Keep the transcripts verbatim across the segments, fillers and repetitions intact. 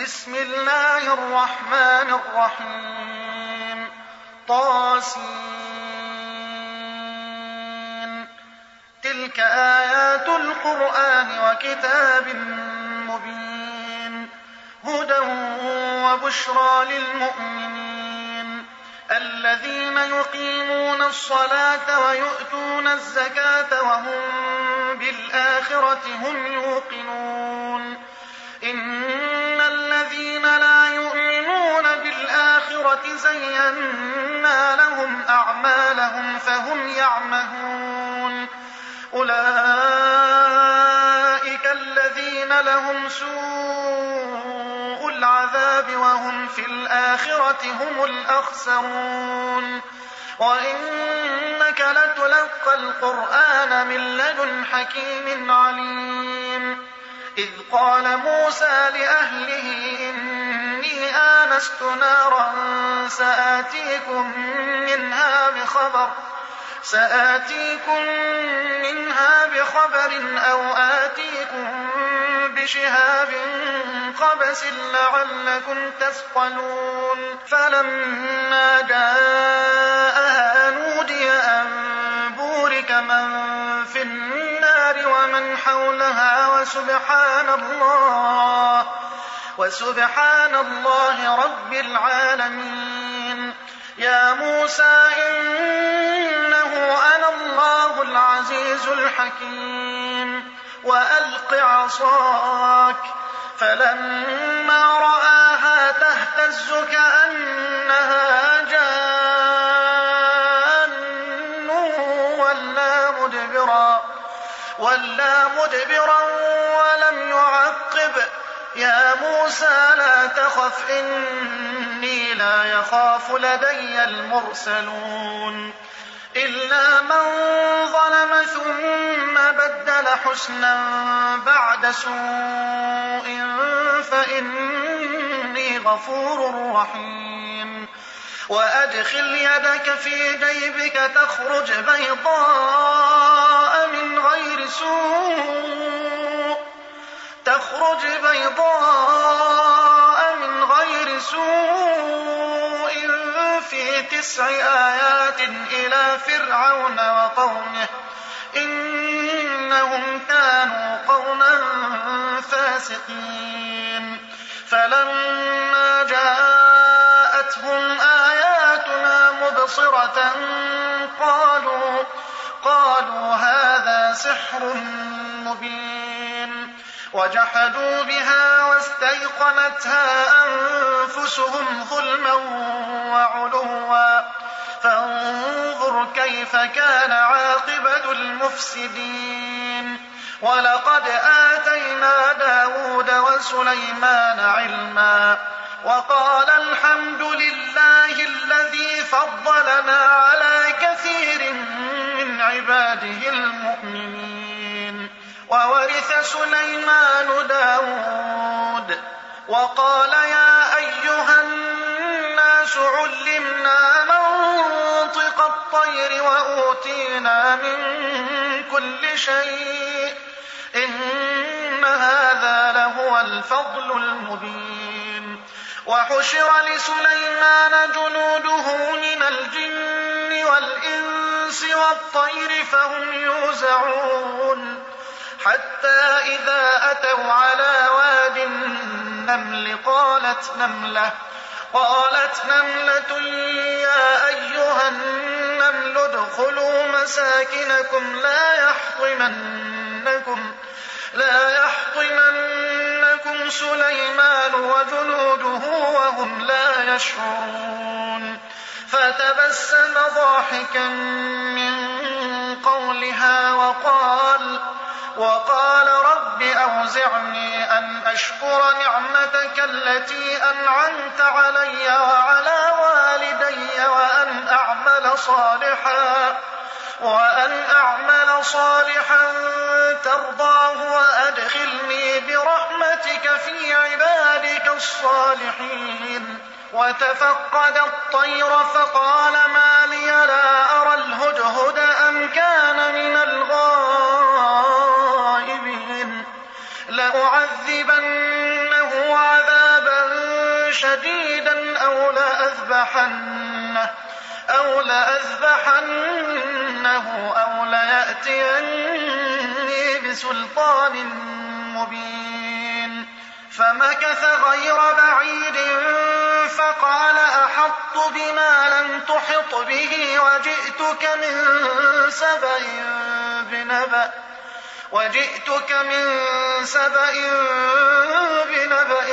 بسم الله الرحمن الرحيم طاسين تلك آيات القرآن وكتاب مبين هدى وبشرى للمؤمنين الذين يقيمون الصلاة ويؤتون الزكاة وهم بالآخرة هم يوقنون إن الذين لا يؤمنون بالآخرة زينا لهم أعمالهم فهم يعمهون أولئك الذين لهم سوء العذاب وهم في الآخرة هم الأخسرون وإنك لتلقى القرآن من لدن حكيم عليم إذ قال موسى لأهله إني آنست نارا سآتيكم منها بخبر سآتيكم منها بخبر أو آتيكم بشهاب قبس لعلكم تصطلون فلما جاءها نودي أن بورك من في النار ومن حولها وسبحان الله وسبحان الله رب العالمين يا موسى إنه أنا الله العزيز الحكيم وألق عصاك فلما رآها تهتز كأنها جان ولا مدبرا ولا مدبرا ولم يعقب يا موسى لا تخف إني لا يخاف لدي المرسلون إلا من ظلم ثم بدل حسنا بعد سوء فإني غفور رحيم وأدخل يدك في جيبك تخرج بيضاء من غير سوء تخرج بيضاء من غير سوء في تسع آيات إلى فرعون وقومه إنهم كانوا قوما فاسقين فلما جاءتهم آياتنا مبصرة قالوا قالوا هذا سحر مبين وجحدوا بها واستيقنتها أنفسهم ظلما وعلوا فانظر كيف كان عاقبة المفسدين ولقد آتينا داود وسليمان علما وقال الحمد لله الذي فضلنا على كثير من عباده المؤمنين وورث سليمان داود وقال يا أيها الناس علمنا منطق الطير وأوتينا من كل شيء إن هذا لهو الفضل المبين وحشر لسليمان جنوده من الجن والإنس والطير فهم يوزعون حتى إذا أتوا على واد النمل قالت نملة قالت نملة يا أيها النمل ادخلوا مساكنكم لا يحطمنكم لا يحطمنكم سليمان وجنوده وهم لا يشعرون فتبسم ضاحكا من قولها وقال وقال رب أوزعني أن أشكر نعمتك التي أنعمت علي وعلى والدي وأن أعمل صالحا وأن أعمل صالحا ترضاه وأدخلني برحمتك في عبادك الصالحين وتفقد الطير فقال ما لي لا أرى الهدهد أم كان من الغائبين لأعذبنه عذابا شديدا أو لأذبحنه أو لأذبحنه أو ليأتيني بسلطان مبين. فمكث غير بعيد فقال أحطت بما لم تحط به وجئتك من سبأ بنبأ وجئتك من سبأ بنبأ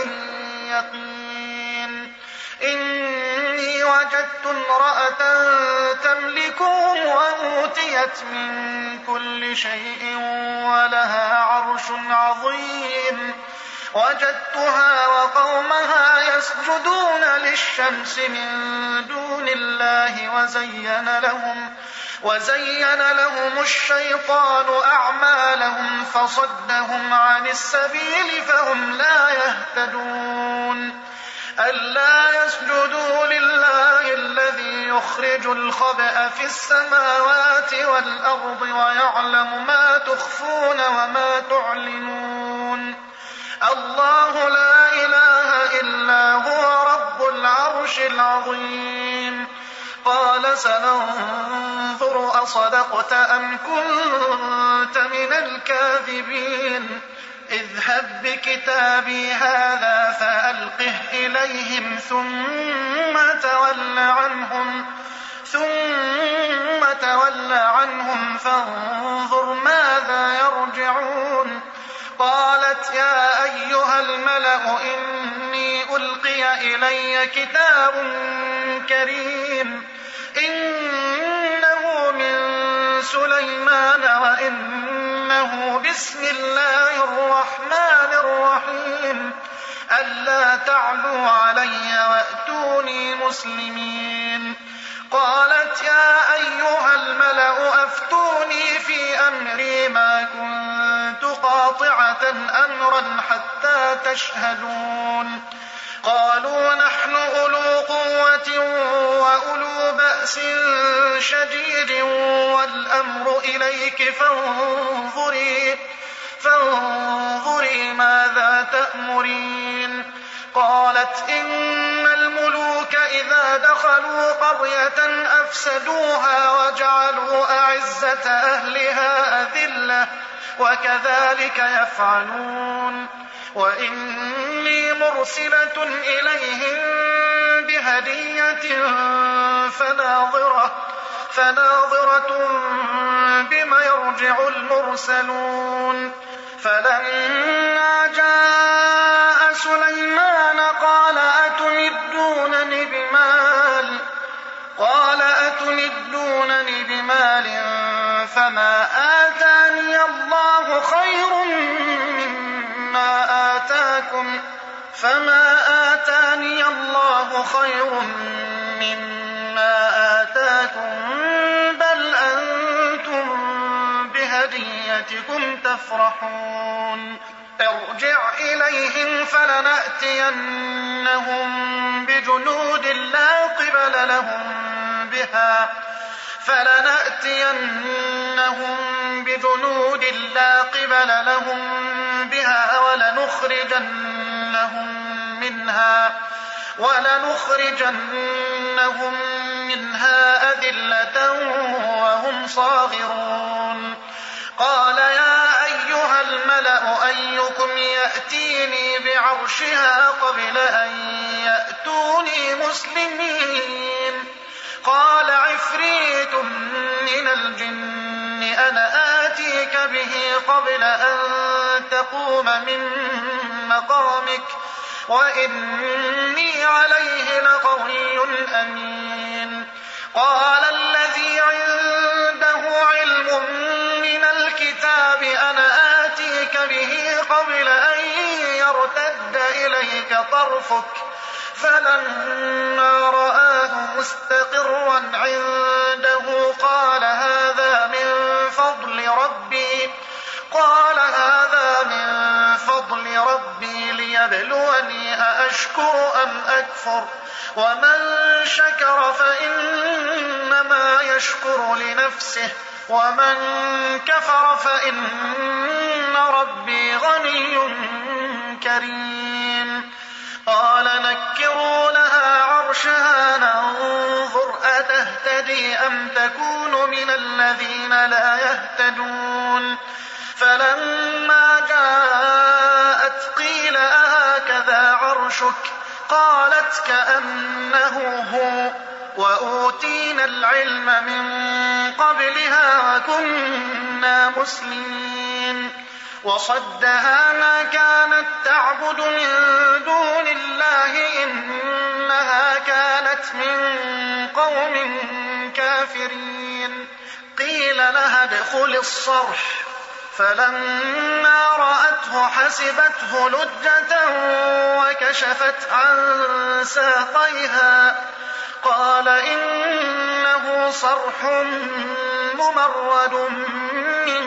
يقين. إني وجدت امرأة تملكهم وأوتيت من كل شيء ولها عرش عظيم. وجدتها وقومها يسجدون للشمس من دون الله وزين لهم وزين لهم الشيطان أعمالهم فصدهم عن السبيل فهم لا يهتدون. ألا يسجدوا لله الذي يخرج الخبأ في السماوات والأرض ويعلم ما تخفون وما تعلنون. الله لا إله إلا هو رب العرش العظيم. قال سننظر أصدقت أم كنت من الكاذبين. اذهب بكتابي هذا فألقه إليهم ثم تول عنهم ثم تول عنهم فانظر ماذا يرجعون. قالت يا أيها الملأ إني ألقي إلي كتاب كريم إنه من سليمان وإنه بسم الله الرحمن الرحيم ألا تعلوا علي وأتوني مسلمين. قالت يا أيها الملأ أفتوني في أمري ما كنت قاطعة أمرا حتى تشهدون. قالوا نحن أولو قوة وأولو بأس شديد والأمر إليك فانظري, فانظري ماذا تأمرين. قالت إن الملوك إذا دخلوا قرية أفسدوها وجعلوا أعزة أهلها أذلة وكذلك يفعلون. وإني مرسلة إليهم بهدية فناظرة, فناظرة بما يرجع المرسلون. فلما جاء سليمان قال أتمدونني بمال قال أتمدونني بمال فما آتاني الله خير مما آتاكم فما آتاني الله خير مما آتاكم بل أنتم بهديتكم تفرحون. ارجع إليهم فلنأتينهم بجنود لا قبل لهم بها فلنأتينهم بجنود لا قبل لهم بها ولنخرجنهم منها ولنخرجنهم منها أذلة وهم صاغرون. قال يا أيها الملأ أيكم يأتيني بعرشها قبل أن يأتوني مسلمين. قال عفريت من الجن أنا آتيك به قبل أن تقوم من مقامك وإني عليه لقوي أمين. قال الذي عنده علم من الكتاب أنا آتيك به قبل أن يرتد إليك طرفك فلما رآه مستقرا عنده قال هذا من فضل ربي قال هذا من فضل ربي ليبلوني أأشكر أم أكفر ومن شكر فإنما يشكر لنفسه ومن كفر فإن ربي غني كريم. قال وينكرونها عرشها ننظر أتهتدي أم تكون من الذين لا يهتدون فلما جاءت قيل أهكذا عرشك قالت كأنه هو وأوتينا العلم من قبلها وكنا مسلمين وصدها ما كانت تعبد من دون الله إنها كانت من قوم كافرين قيل لها ادخل الصرح فلما رأته حسبته لجة وكشفت عن ساقيها قال إنه صرح ممرد من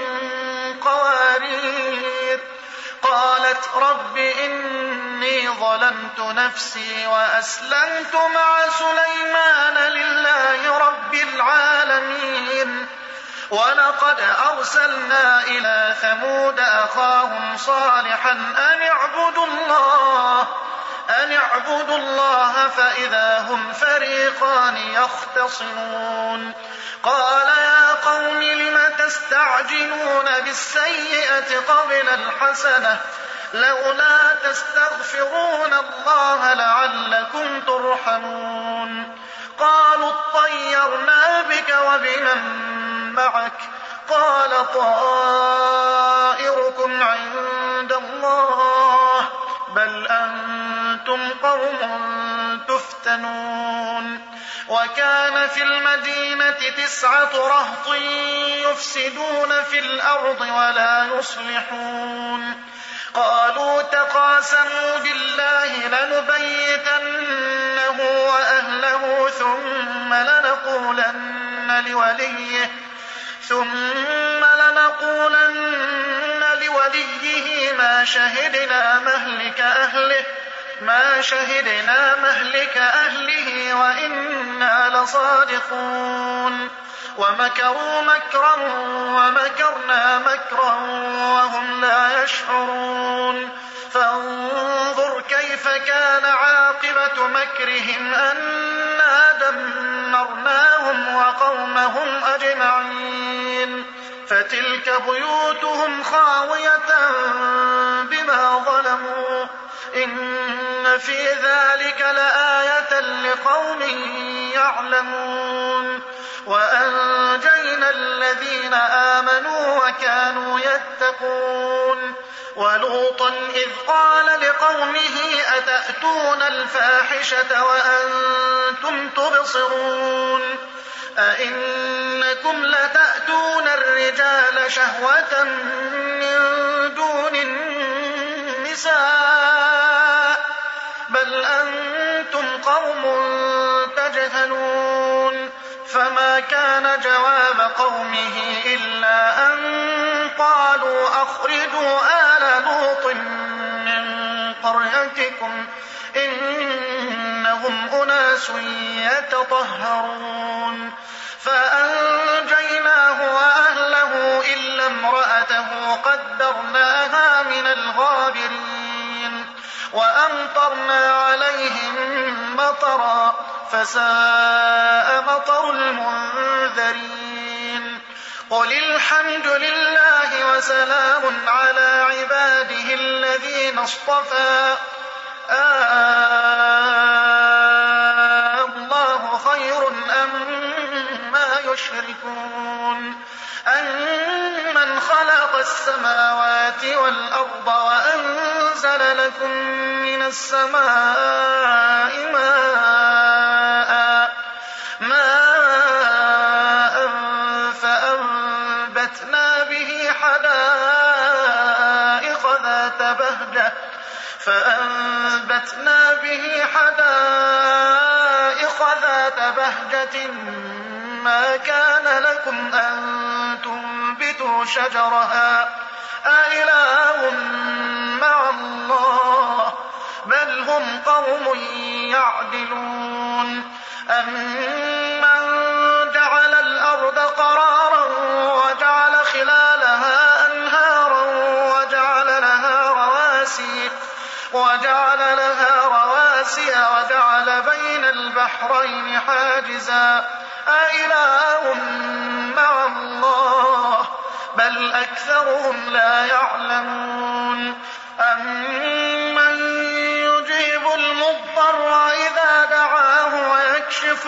قوارير قالت رب إني ظلمت نفسي وأسلمت مع سليمان لله رب العالمين ولقد أرسلنا إلى ثمود أخاهم صالحا أن اعبدوا الله أن اعبدوا الله فإذا هم فريقان يختصمون قال يا قوم لم تستعجلون بالسيئة قبل الحسنة لولا تستغفرون الله لعلكم ترحمون قالوا اطيرنا بك وبمن معك قال طائركم عند الله بل أنتم قوم تفتنون وكان في المدينة تسعة رهط يفسدون في الأرض ولا يصلحون قالوا تقاسموا بالله لنبيتنه وأهله ثم لنقولن لوليه ثم لنقولن لوليه ما شهدنا مهلك أهله ما شهدنا مهلك أهله وإنا لصادقون ومكروا مكرا ومكرنا مكرا وهم لا يشعرون فانظر كيف كان عاقبة مكرهم أنا دمرناهم وقومهم أجمعين فتلك بيوتهم خاوية بما ظلموا إن في ذلك لآية لقوم يعلمون وأنجينا الذين آمنوا وكانوا يتقون ولوطا إذ قال لقومه أتأتون الفاحشة وأنتم تبصرون أئنكم لتأتون الرجال شهوة من دون النساء بل أنتم قوم تجهلون فما كان جواب قومه إلا أن قالوا أخرجوا آل لوط من قريتكم إنهم أناس يتطهرون فأنجيناه وأهله إلا امرأته قدرناها من الغابرين وأمطرنا عليهم مطرا فساء مطر المنذرين قل الحمد لله وسلام على عباده الذين اصطفى آه الله خير أما يشركون أمن خلق السماوات والأرض وأنزل لكم من السماء ماء ماء فأنبتنا به حدائق ذات بهجة فأنبتنا به حدائق ذات بهجة ما كان لكم أن تنبتوا شجرها أإله مع الله بل هم قوم يعدلون أمن جعل الأرض قرارا وجعل خلالها أنهارا وجعل لها رواسي وجعل لها رواسي البحرين حاجزا أإله مع الله بل أكثرهم لا يعلمون أمن يجيب المضطر إذا دعاه ويكشف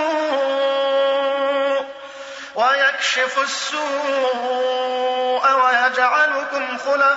السوء ويكشف السوء ويجعلكم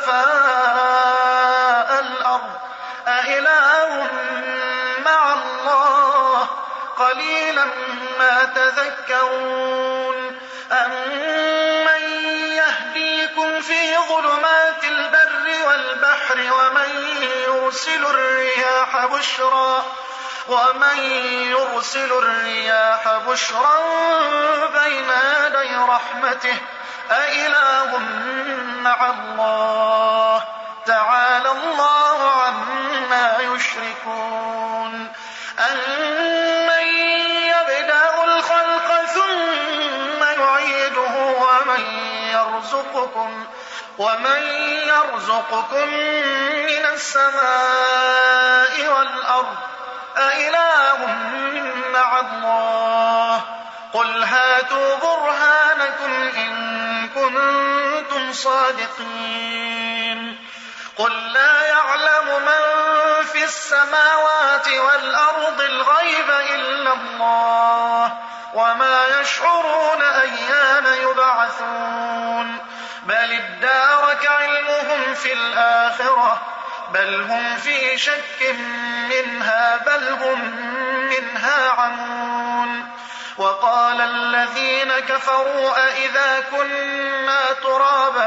خلفاء الأرض أإله مع الله قليلا ما تذكرون أمن يهديكم في ظلمات البر والبحر ومن يرسل الرياح بشرا ومن يرسل الرياح بشرا بين يدي رحمته أإله مع الله تعالى الله عما يشركون أمن يبدأ الخلق ثم يعيده ومن يرزقكم ومن يرزقكم من السماء والأرض أإله مع الله قل هاتوا برهانكم إن كنتم صادقين قل لا يعلم من في السماوات والأرض الغيب إلا الله وما يشعرون أيان يبعثون بل ادارك علمهم في الآخرة بل هم في شك منها بل هم منها عمون وقال الذين كفروا أئذا كنا ترابا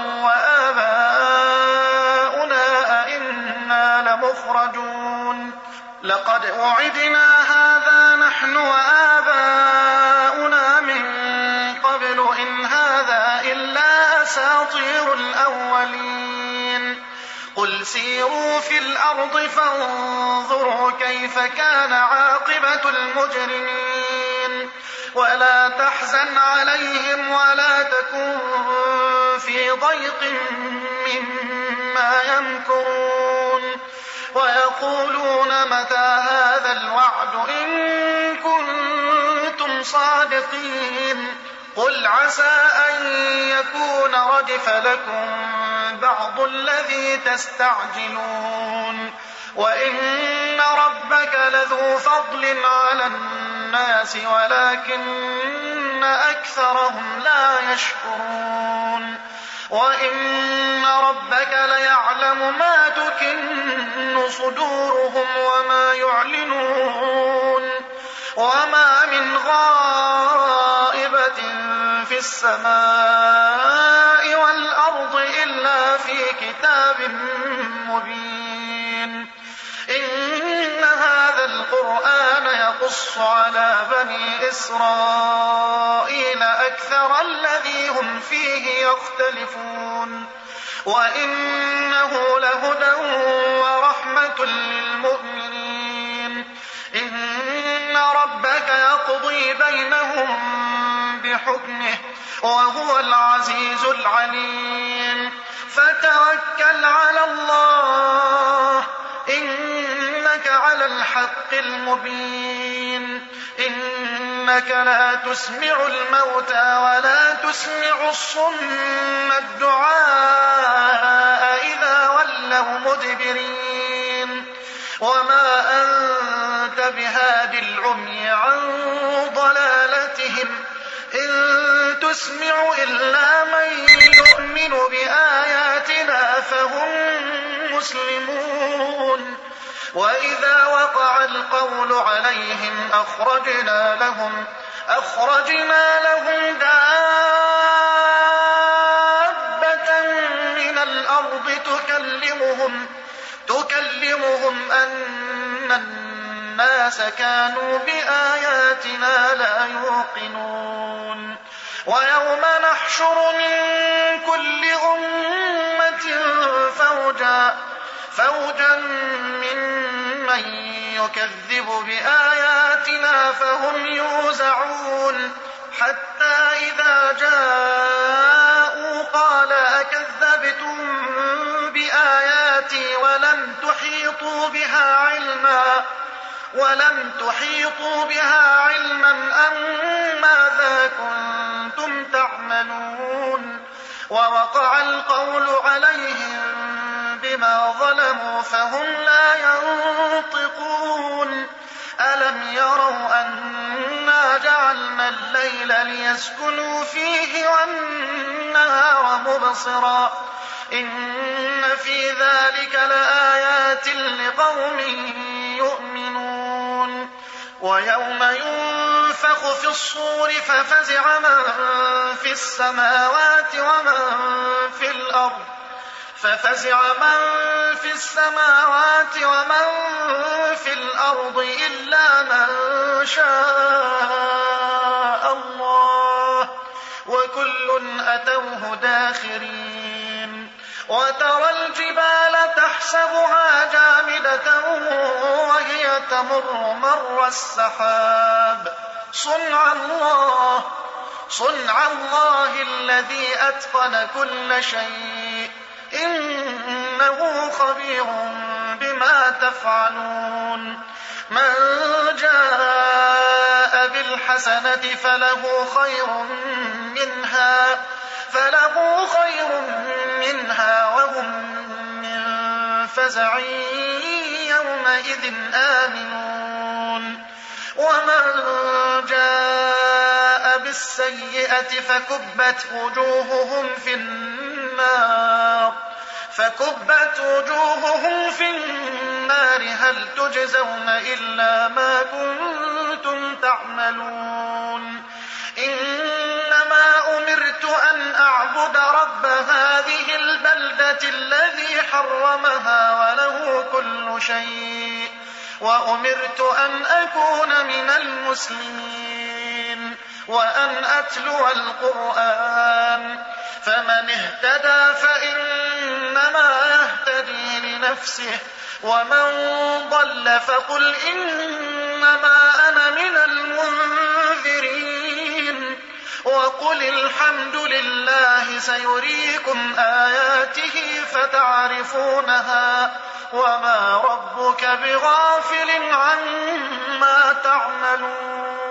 وآباؤنا أئنا لمخرجون لقد وعدنا هذا نحن وآباؤنا من قبل إن هذا إلا أساطير الأولين قل سيروا في الأرض فانظروا كيف كان عاقبة المجرمين ولا تحزن عليهم ولا تكن في ضيق مما يمكرون ويقولون متى هذا الوعد إن كنتم صادقين قل عسى أن يكون ردف لكم بعض الذي تستعجلون وإن ربك لذو فضل على الناس ولكن أكثرهم لا يشكرون وإن ربك ليعلم ما تكن صدورهم وما يعلنون وما من غائبة في السماء والأرض إلا في كتاب مبين إن هذا القرآن يقص على بني إسرائيل أكثر الذي هم فيه يختلفون وإنه لهدى ورحمة للمؤمنين إن ربك يقضي بينهم بحكمه وهو العزيز العليم فتوكل على الله إنك على الحق المبين إنك لا تسمع الموتى ولا تسمع الصم الدعاء إذا ولوا مدبرين وما أنت بهاد العمي عن ضلالتهم إن تسمع إلا من يؤمن بآياتنا فهم مسلمون وإذا وقع القول عليهم أخرجنا لهم أخرجنا لهم دابة من الأرض تكلمهم تكلمهم أن الناس كانوا بآياتنا لا يوقنون ويوم نحشر من كل أمة فوجا فوجا ممن يكذب بآياتنا فهم يوزعون حتى إذا جاءوا قال أكذبتم بآياتي ولم تحيطوا بها علما ولم تحيطوا بها علما أم ماذا كنتم تعملون ووقع القول عليهم بما ظلموا فهم لا ينطقون ألم يروا أنا جعلنا الليل ليسكنوا فيه والنهار مبصرا إن في ذلك لآيات لقوم يؤمنون ويوم ينفخ في الصور ففزع من في السماوات ومن في الأرض ففزع من في السماوات ومن في الأرض إلا من شاء الله وكل أتوه داخرين وترى الجبال تحسبها جامدة وهي تمر مر السحاب صنع الله صنع الله الذي أتقن كل شيء إنه خبير بما تفعلون من جاء بالحسنة فله خير منها فله خير منها وهم من فزع يومئذ آمنون ومن جاء بالسيئة فكبت وجوههم في النار فكبت وجوههم في النار هل تجزون إلا ما كنتم تعملون إنما أمرت أن أعبد رب هذه البلدة الذي حرمها وله كل شيء وأمرت أن أكون من المسلمين وأن أتلو القرآن فمن اهتدى فإنما يهتدي لنفسه ومن ضل فقل إنما أنا من المنذرين وقل الحمد لله سيريكم آياته فتعرفونها وما ربك بغافل عما تعملون